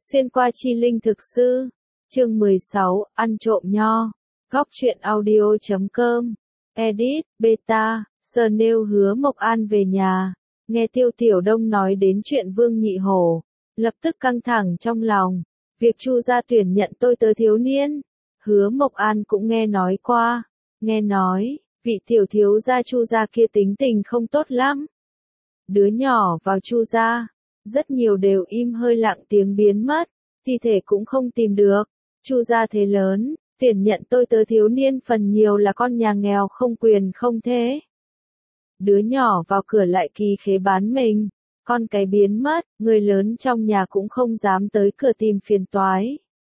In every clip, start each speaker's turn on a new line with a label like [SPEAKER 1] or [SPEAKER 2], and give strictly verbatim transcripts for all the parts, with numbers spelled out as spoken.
[SPEAKER 1] Xuyên qua chi linh thực sư. Chương mười sáu, ăn trộm nho. Góc truyện audio chấm com. Edit, beta, Snail hứa Mộc An về nhà. Nghe Tiêu Tiểu Đông nói đến chuyện Vương Nhị Hổ, lập tức căng thẳng trong lòng. Việc Chu gia tuyển nhận tôi tớ thiếu niên, Hứa Mộc An cũng nghe nói qua. Nghe nói, vị tiểu thiếu gia Chu gia kia tính tình không tốt lắm. Đứa nhỏ vào Chu gia, rất nhiều đều im hơi lặng tiếng biến mất, thi thể cũng không tìm được. Chu gia thế lớn, tuyển nhận tôi tớ thiếu niên phần nhiều là con nhà nghèo không quyền không thế. Đứa nhỏ vào cửa lại kỳ khế bán mình, con cái biến mất, người lớn trong nhà cũng không dám tới cửa tìm phiền toái.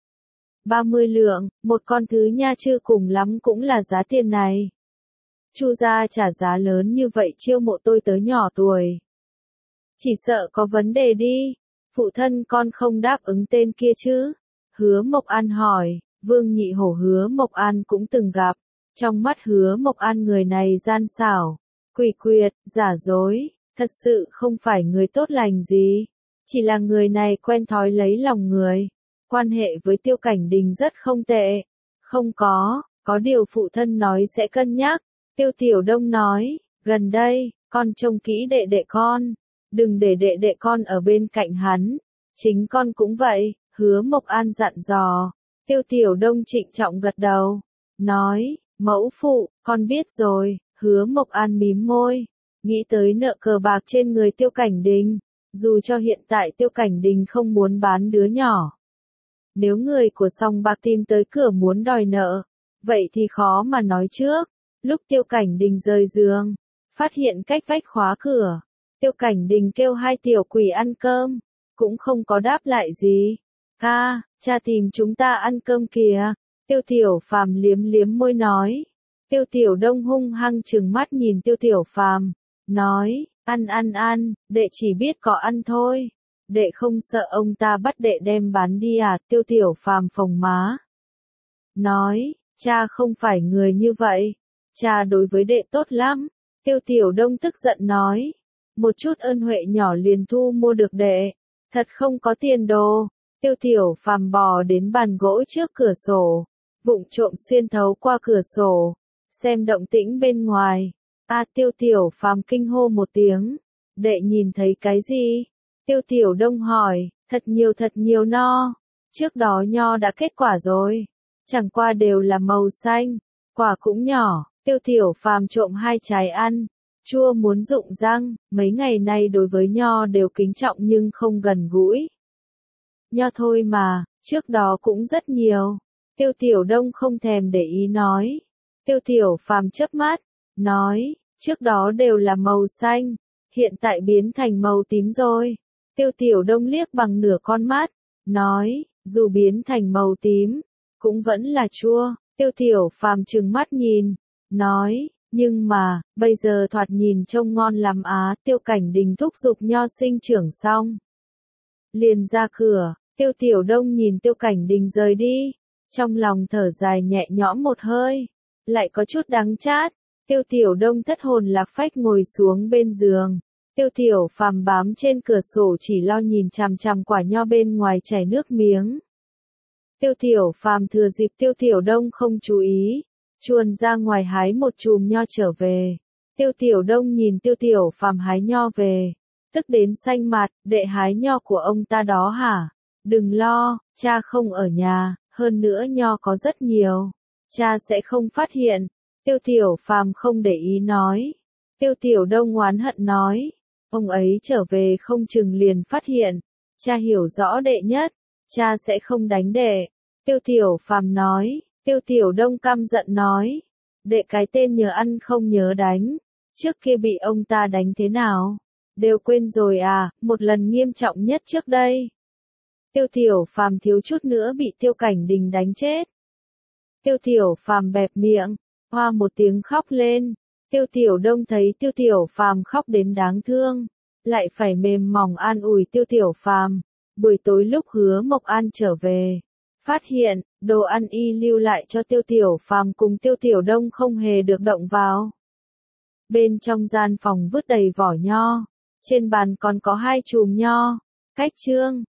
[SPEAKER 1] ba mươi lượng, một con thứ nha chưa cùng lắm cũng là giá tiền này. Chu gia trả giá lớn như vậy chiêu mộ tôi tớ nhỏ tuổi. Chỉ sợ có vấn đề đi, phụ thân con không đáp ứng tên kia chứ? Hứa Mộc An hỏi. Vương Nhị Hổ Hứa Mộc An cũng từng gặp, trong mắt Hứa Mộc An người này gian xảo, quỷ quyệt, giả dối, thật sự không phải người tốt lành gì, chỉ là người này quen thói lấy lòng người, quan hệ với Tiêu Cảnh Đình rất không tệ. Không có, có điều phụ thân nói sẽ cân nhắc. Tiêu Tiểu Đông nói, gần đây, con trông kỹ đệ đệ con, đừng để đệ đệ con ở bên cạnh hắn, chính con cũng vậy. Hứa Mộc An dặn dò. Tiêu Tiểu Đông trịnh trọng gật đầu, nói, mẫu phụ, con biết rồi. Hứa Mộc An mím môi, nghĩ tới nợ cờ bạc trên người Tiêu Cảnh Đình, dù cho hiện tại Tiêu Cảnh Đình không muốn bán đứa nhỏ. Nếu người của sòng bạc tìm tới cửa muốn đòi nợ, vậy thì khó mà nói trước. Lúc Tiêu Cảnh Đình rời giường, phát hiện cách vách khóa cửa, Tiêu Cảnh Đình kêu hai tiểu quỷ ăn cơm, cũng không có đáp lại gì. Ca, cha tìm chúng ta ăn cơm kìa. Tiêu Tiểu Phàm liếm liếm môi nói. Tiêu Tiểu Đông hung hăng trừng mắt nhìn Tiêu Tiểu Phàm, nói, ăn ăn ăn, đệ chỉ biết có ăn thôi. Đệ không sợ ông ta bắt đệ đem bán đi à? Tiêu Tiểu Phàm phồng má, nói, cha không phải người như vậy, cha đối với đệ tốt lắm. Tiêu Tiểu Đông tức giận nói, một chút ơn huệ nhỏ liền thu mua được đệ, thật không có tiền đồ. Tiêu Tiểu Phàm bò đến bàn gỗ trước cửa sổ, vụng trộm xuyên thấu qua cửa sổ, xem động tĩnh bên ngoài. A à, Tiêu Tiểu Phàm kinh hô một tiếng, đệ nhìn thấy cái gì? Tiêu Tiểu Đông hỏi, thật nhiều thật nhiều no, trước đó nho đã kết quả rồi, chẳng qua đều là màu xanh, quả cũng nhỏ. Tiêu Tiểu Phàm trộm hai trái ăn, chua muốn rụng răng, mấy ngày nay đối với nho đều kính trọng nhưng không gần gũi. Nho thôi mà, trước đó cũng rất nhiều. Tiêu Tiểu Đông không thèm để ý nói. Tiêu Tiểu Phàm chớp mắt, nói, trước đó đều là màu xanh, hiện tại biến thành màu tím rồi. Tiêu Tiểu Đông liếc bằng nửa con mắt, nói, dù biến thành màu tím, cũng vẫn là chua. Tiêu Tiểu Phàm trừng mắt nhìn, nói, nhưng mà, bây giờ thoạt nhìn trông ngon lắm á. Tiêu Cảnh Đình thúc giục nho sinh trưởng xong, liền ra cửa. Tiêu Tiểu Đông nhìn Tiêu Cảnh Đình rời đi, trong lòng thở dài nhẹ nhõm một hơi, lại có chút đắng chát. Tiêu Tiểu Đông thất hồn lạc phách ngồi xuống bên giường. Tiêu Tiểu Phàm bám trên cửa sổ chỉ lo nhìn chằm chằm quả nho bên ngoài chảy nước miếng. Tiêu Tiểu Phàm thừa dịp Tiêu Tiểu Đông không chú ý, chuồn ra ngoài hái một chùm nho trở về. Tiêu Tiểu Đông nhìn Tiêu Tiểu Phàm hái nho về, tức đến xanh mặt, đệ hái nho của ông ta đó hả? Đừng lo, cha không ở nhà, hơn nữa nho có rất nhiều, cha sẽ không phát hiện. Tiêu Tiểu Phàm không để ý nói. Tiêu Tiểu Đông oán hận nói, ông ấy trở về không chừng liền phát hiện, cha hiểu rõ đệ nhất, cha sẽ không đánh đệ. Tiêu Tiểu Phàm nói. Tiêu Tiểu Đông căm giận nói, đệ cái tên nhớ ăn không nhớ đánh, trước kia bị ông ta đánh thế nào, đều quên rồi à? Một lần nghiêm trọng nhất trước đây, Tiêu Tiểu Phàm thiếu chút nữa bị Tiêu Cảnh Đình đánh chết. Tiêu Tiểu Phàm bẹp miệng, hoa một tiếng khóc lên. Tiêu Tiểu Đông thấy Tiêu Tiểu Phàm khóc đến đáng thương, lại phải mềm mỏng an ủi Tiêu Tiểu Phàm. Buổi tối lúc Hứa Mộc An trở về, phát hiện, đồ ăn y lưu lại cho Tiêu Tiểu Phàm cùng Tiêu Tiểu Đông không hề được động vào. Bên trong gian phòng vứt đầy vỏ nho, trên bàn còn có hai chùm nho, cách chương.